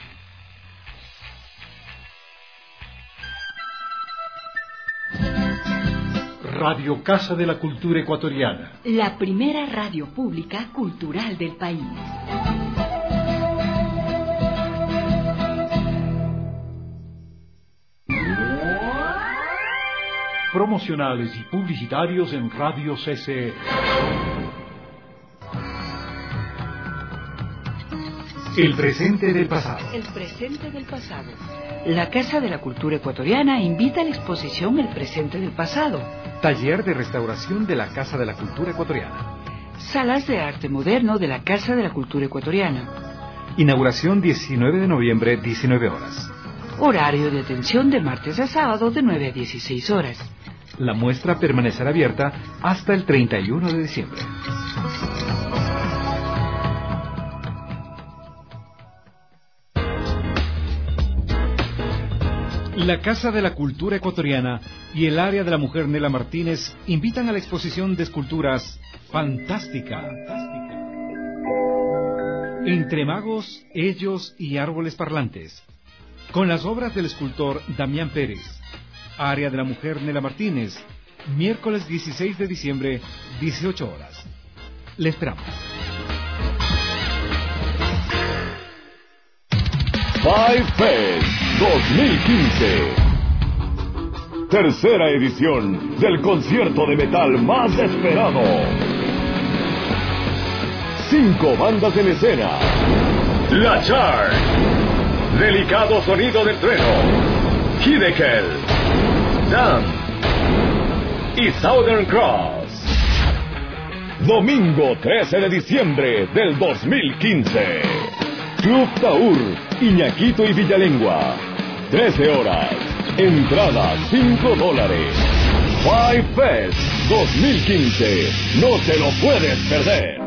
S5: Radio Casa de la Cultura Ecuatoriana.
S1: La primera radio pública cultural del país.
S5: Promocionales y publicitarios en Radio C C E. El presente del pasado.
S3: El presente del pasado. La Casa de la Cultura Ecuatoriana invita a la exposición El presente del pasado.
S7: Taller de restauración de la Casa de la Cultura Ecuatoriana.
S3: Salas de arte moderno de la Casa de la Cultura Ecuatoriana.
S7: Inauguración diecinueve de noviembre, diecinueve horas.
S3: Horario de atención de martes a sábado de nueve a dieciséis horas.
S7: La muestra permanecerá abierta hasta el treinta y uno de diciembre. La Casa de la Cultura Ecuatoriana y el Área de la Mujer Nela Martínez invitan a la exposición de esculturas Fantástica. Entre magos, ellos y árboles parlantes. Con las obras del escultor Damián Pérez. Área de la Mujer Nela Martínez. Miércoles dieciséis de diciembre, dieciocho horas. Le esperamos.
S15: Five Fest dos mil quince. Tercera edición del concierto de metal más esperado. Cinco bandas en escena. La Chart, Delicado Sonido del Trueno, Hiddekel, Damn y Southern Cross. Domingo trece de diciembre del dos mil quince. Club Taur, Iñaquito y Villalengua. trece horas. Entrada cinco dólares. Five Fest dos mil quince. No te lo puedes perder.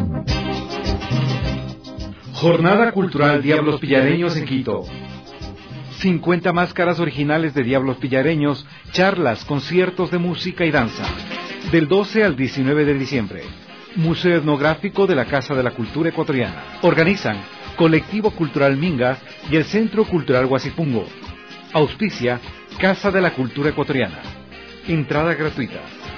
S7: Jornada Cultural Diablos Pillareños en Quito. cincuenta máscaras originales de Diablos Pillareños, charlas, conciertos de música y danza. Del doce al diecinueve de diciembre. Museo Etnográfico de la Casa de la Cultura Ecuatoriana. Organizan Colectivo Cultural Minga y el Centro Cultural Huasipungo. Auspicia Casa de la Cultura Ecuatoriana. Entrada gratuita.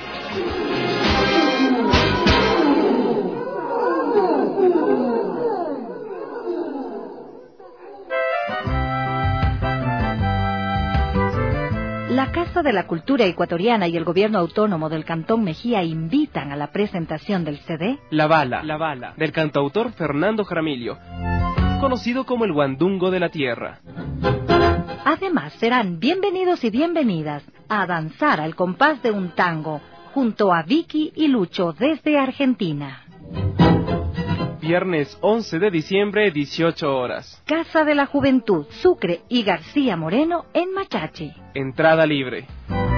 S1: La Casa de la Cultura Ecuatoriana y el Gobierno Autónomo del Cantón Mejía invitan a la presentación del C D
S10: La Bala, La Bala, del cantautor Fernando Jaramillo, conocido como el Guandungo de la Tierra.
S1: Además, serán bienvenidos y bienvenidas a danzar al compás de un tango junto a Vicky y Lucho desde Argentina.
S10: Viernes once de diciembre, dieciocho horas.
S1: Casa de la Juventud, Sucre y García Moreno en Machachi.
S10: Entrada libre.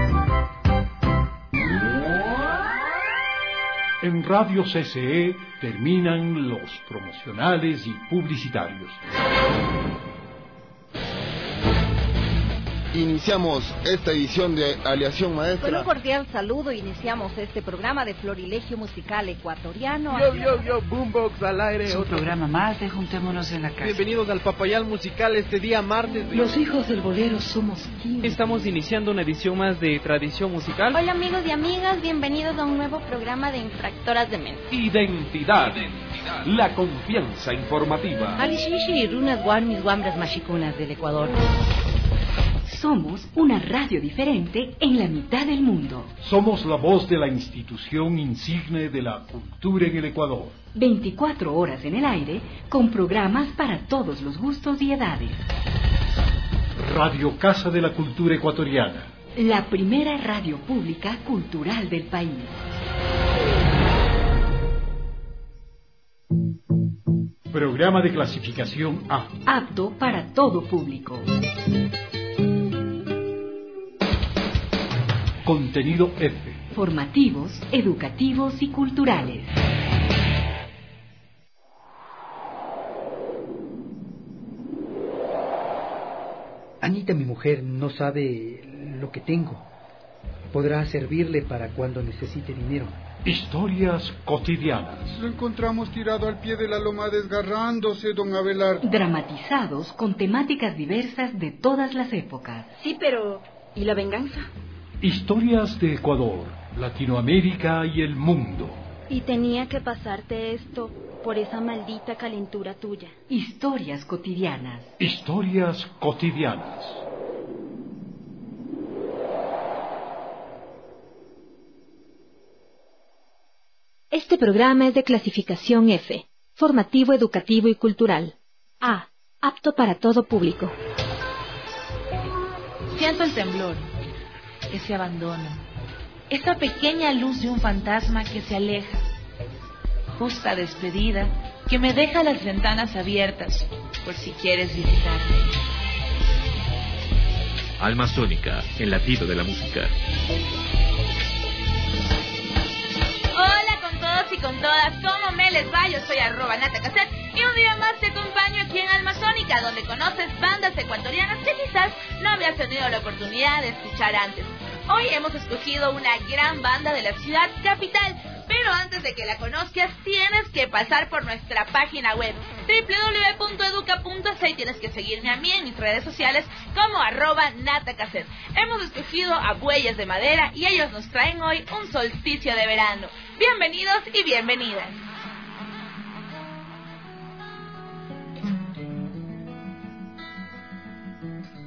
S5: En Radio C C E terminan los promocionales y publicitarios.
S9: Iniciamos esta edición de Aleación Maestra.
S1: Con un cordial saludo iniciamos este programa de Florilegio Musical Ecuatoriano.
S10: Yo, yo, yo, Boombox al aire.
S3: Es un
S10: otro
S3: programa más de Juntémonos en la Casa.
S10: Bienvenidos al Papayal Musical este día martes.
S3: Los hijos del bolero somos quienes.
S10: Estamos iniciando una edición más de Tradición Musical.
S11: Hola amigos y amigas, bienvenidos a un nuevo programa de Infractoras de Mente.
S12: Identidad. La confianza informativa.
S1: Alishishi, runas guarmis guambras machicunas del Ecuador.
S16: Somos una radio diferente en la mitad del mundo.
S5: Somos la voz de la institución insigne de la cultura en el Ecuador.
S16: veinticuatro horas en el aire, con programas para todos los gustos y edades.
S5: Radio Casa de la Cultura Ecuatoriana.
S16: La primera radio pública cultural del país.
S5: Programa de clasificación A.
S16: Apto para todo público.
S5: Contenido F.
S16: Formativos, educativos y culturales.
S17: Anita, mi mujer, no sabe lo que tengo. Podrá servirle para cuando necesite dinero.
S5: Historias cotidianas.
S18: Lo encontramos tirado al pie de la loma desgarrándose, don Abelardo.
S16: Dramatizados con temáticas diversas de todas las épocas.
S19: Sí, pero ¿y la venganza?
S5: Historias de Ecuador, Latinoamérica y el mundo.
S11: Y tenía que pasarte esto por esa maldita calentura tuya.
S16: Historias cotidianas.
S5: Historias cotidianas.
S8: Este programa es de clasificación F, formativo, educativo y cultural. A, apto para todo público.
S20: Siento el temblor, que se abandona, esta pequeña luz de un fantasma que se aleja, justa despedida que me deja las ventanas abiertas por si quieres visitarme.
S2: Alma Sónica, el latido de la música.
S21: Hola con todos y con todas, ¿cómo me les va? Yo soy arroba Nata Cassette y un día más te acompaño aquí en Alma Sónica, donde conoces bandas ecuatorianas que quizás no habías tenido la oportunidad de escuchar antes. Hoy hemos escogido una gran banda de la ciudad capital, pero antes de que la conozcas tienes que pasar por nuestra página web doble u doble u doble u punto educa punto c y tienes que seguirme a mí en mis redes sociales como arroba natacassette. Hemos escogido a Bueyes de Madera y ellos nos traen hoy un solsticio de verano. Bienvenidos y bienvenidas.